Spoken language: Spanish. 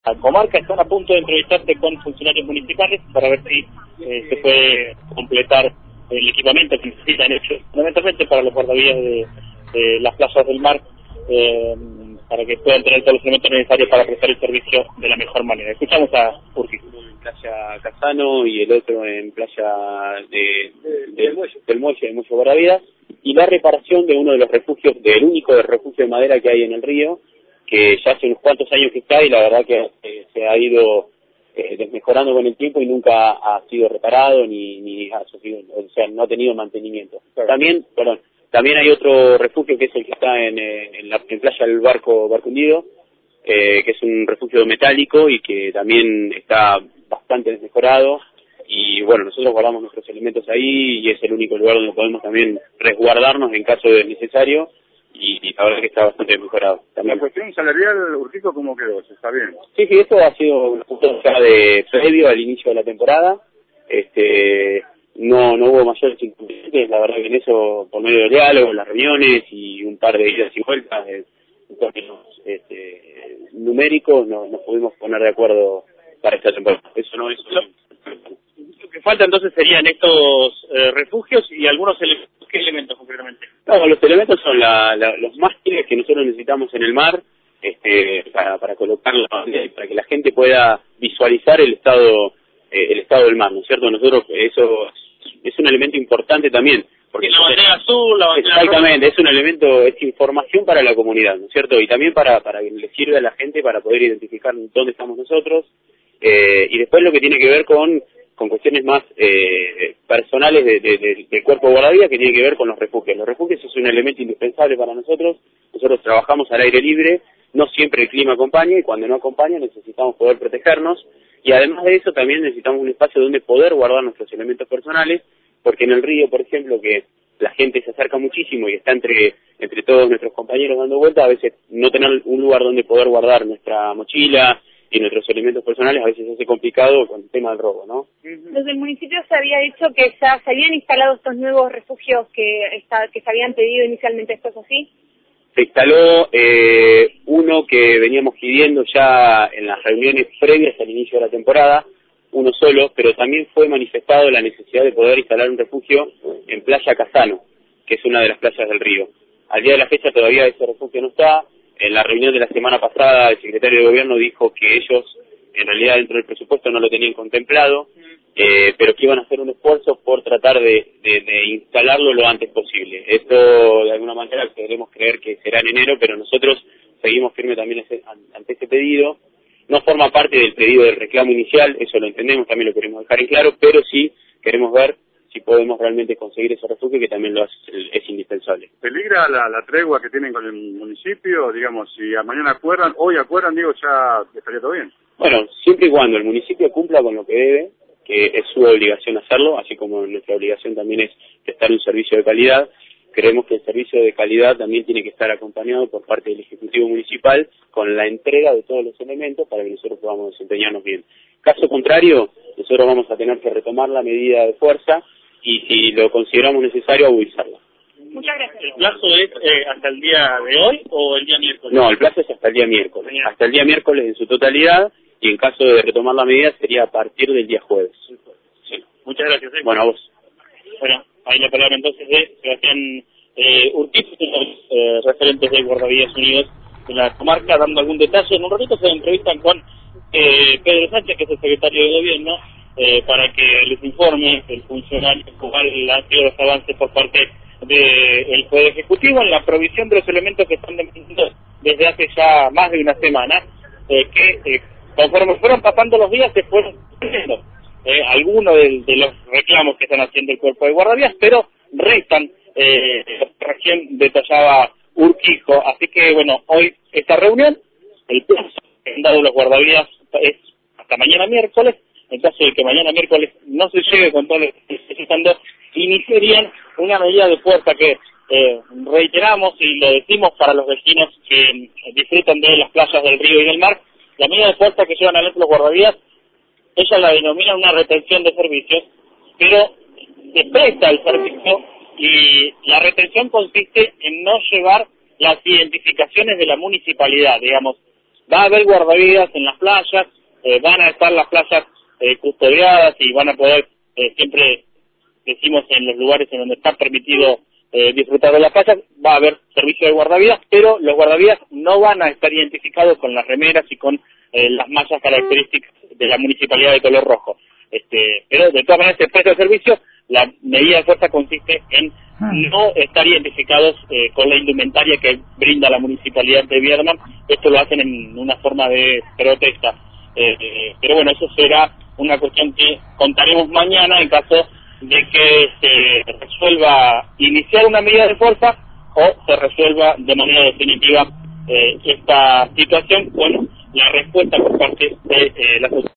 La comarca están a punto de entrevistarse con funcionarios municipales para ver si se puede completar el equipamiento que necesitan ellos, fundamentalmente para los guardavías de las playas del mar, para que puedan tener todos los elementos necesarios para prestar el servicio de la mejor manera. Escuchamos a Urquiz. En Playa Casano y el otro en Playa del Muelle Guardavidas, y la reparación de uno de los refugios, del único refugio de madera que hay en el río, que ya hace unos cuantos años que está y la verdad que se ha ido desmejorando con el tiempo y nunca ha sido reparado ni ha sufrido, o sea, no ha tenido mantenimiento. También hay otro refugio que es el que está en Playa del Barco Hundido, que es un refugio metálico y que también está bastante desmejorado, y bueno, nosotros guardamos nuestros elementos ahí y es el único lugar donde podemos también resguardarnos en caso de necesario, y la verdad que está bastante mejorado. También. ¿La cuestión salarial, Urquizo, cómo quedó? ¿Está bien? Sí, esto ha sido un punto ya previo al inicio de la temporada. No hubo mayores inconvenientes, la verdad que en eso, por medio del diálogo, las reuniones y un par de idas y vueltas, en términos numéricos, nos pudimos poner de acuerdo para esta temporada. Eso no es... Lo que falta entonces serían estos refugios y algunos elementos. ¿Qué elementos concretamente? No, los elementos son los mástiles que nosotros necesitamos en el mar, para colocarlos, para que la gente pueda visualizar el estado del mar, ¿no es cierto? Nosotros, eso es un elemento importante también, porque la bandera azul, la bandera exactamente, roja. Es un elemento, es información para la comunidad, ¿no es cierto? Y también para que le sirva a la gente para poder identificar dónde estamos nosotros, y después lo que tiene que ver con cuestiones más personales del cuerpo de guardavidas, que tiene que ver con los refugios. Los refugios es un elemento indispensable para nosotros. Nosotros trabajamos al aire libre, no siempre el clima acompaña, y cuando no acompaña necesitamos poder protegernos, y además de eso también necesitamos un espacio donde poder guardar nuestros elementos personales, porque en el río, por ejemplo, que la gente se acerca muchísimo y está entre todos nuestros compañeros dando vueltas, a veces no tener un lugar donde poder guardar nuestra mochila y nuestros elementos personales a veces se hace complicado con el tema del robo, ¿no? Desde el municipio se había dicho que ya se habían instalado estos nuevos refugios que se habían pedido inicialmente. ¿Esto es así? Se instaló uno que veníamos pidiendo ya en las reuniones previas al inicio de la temporada, uno solo, pero también fue manifestado la necesidad de poder instalar un refugio en Playa Casano, que es una de las playas del río. Al día de la fecha todavía ese refugio no está. En la reunión de la semana pasada el secretario de Gobierno dijo que ellos en realidad dentro del presupuesto no lo tenían contemplado, pero que iban a hacer un esfuerzo por tratar de instalarlo lo antes posible. Esto de alguna manera queremos creer que será en enero, pero nosotros seguimos firmes también ante ese pedido. No forma parte del pedido del reclamo inicial, eso lo entendemos, también lo queremos dejar en claro, pero sí queremos ver si podemos realmente conseguir ese refugio, que también es indispensable. ¿Peligra la tregua que tienen con el municipio? Digamos, si mañana hoy acuerdan, ya estaría todo bien. Bueno, siempre y cuando el municipio cumpla con lo que debe, que es su obligación hacerlo, así como nuestra obligación también es prestar un servicio de calidad. Creemos que el servicio de calidad también tiene que estar acompañado por parte del Ejecutivo Municipal con la entrega de todos los elementos para que nosotros podamos desempeñarnos bien. Caso contrario, nosotros vamos a tener que retomar la medida de fuerza y si lo consideramos necesario, agudizarla. Muchas gracias. ¿El plazo es hasta el día de hoy o el día miércoles? No, el plazo es hasta el día miércoles. Hasta el día miércoles en su totalidad, y en caso de retomar la medida sería a partir del día jueves. Sí. Muchas gracias. Bueno, a vos. Bueno, ahí la palabra entonces de Sebastián Urquiz, referentes de Guardavidas Unidos en la comarca, dando algún detalle. En un ratito se entrevistan con Pedro Sánchez, que es el secretario de Gobierno, para que les informe el funcionario cuál han sido los avances por parte del Poder Ejecutivo en la provisión de los elementos que están dependiendo desde hace ya más de una semana, que conforme fueron pasando los días se fueron cumpliendo algunos de los reclamos que están haciendo el cuerpo de guardavías, pero restan, recién detallaba Urquijo. Así que bueno, hoy esta reunión, el plazo que han dado los guardavías es hasta mañana miércoles. En caso de que mañana miércoles no se llegue con todo lo que se está necesitando, iniciarían una medida de fuerza que reiteramos y lo decimos para los vecinos que disfrutan de las playas del río y del mar. La medida de fuerza que llevan adelante los guardavías, ella la denomina una retención de servicios, pero se presta el servicio y la retención consiste en no llevar las identificaciones de la municipalidad, digamos, Va a haber guardavidas en las playas, van a estar las playas custodiadas y van a poder, siempre decimos en los lugares en donde está permitido disfrutar de las playas, va a haber servicio de guardavidas, pero los guardavidas no van a estar identificados con las remeras y con las mallas características de la municipalidad de color rojo. Pero de todas maneras se presta el servicio. La medida de fuerza consiste en no estar identificados con la indumentaria que brinda la municipalidad de Viedma. Esto lo hacen en una forma de protesta. Pero bueno, eso será una cuestión que contaremos mañana en caso de que se resuelva iniciar una medida de fuerza o se resuelva de manera definitiva esta situación con la respuesta por parte de las autoridades.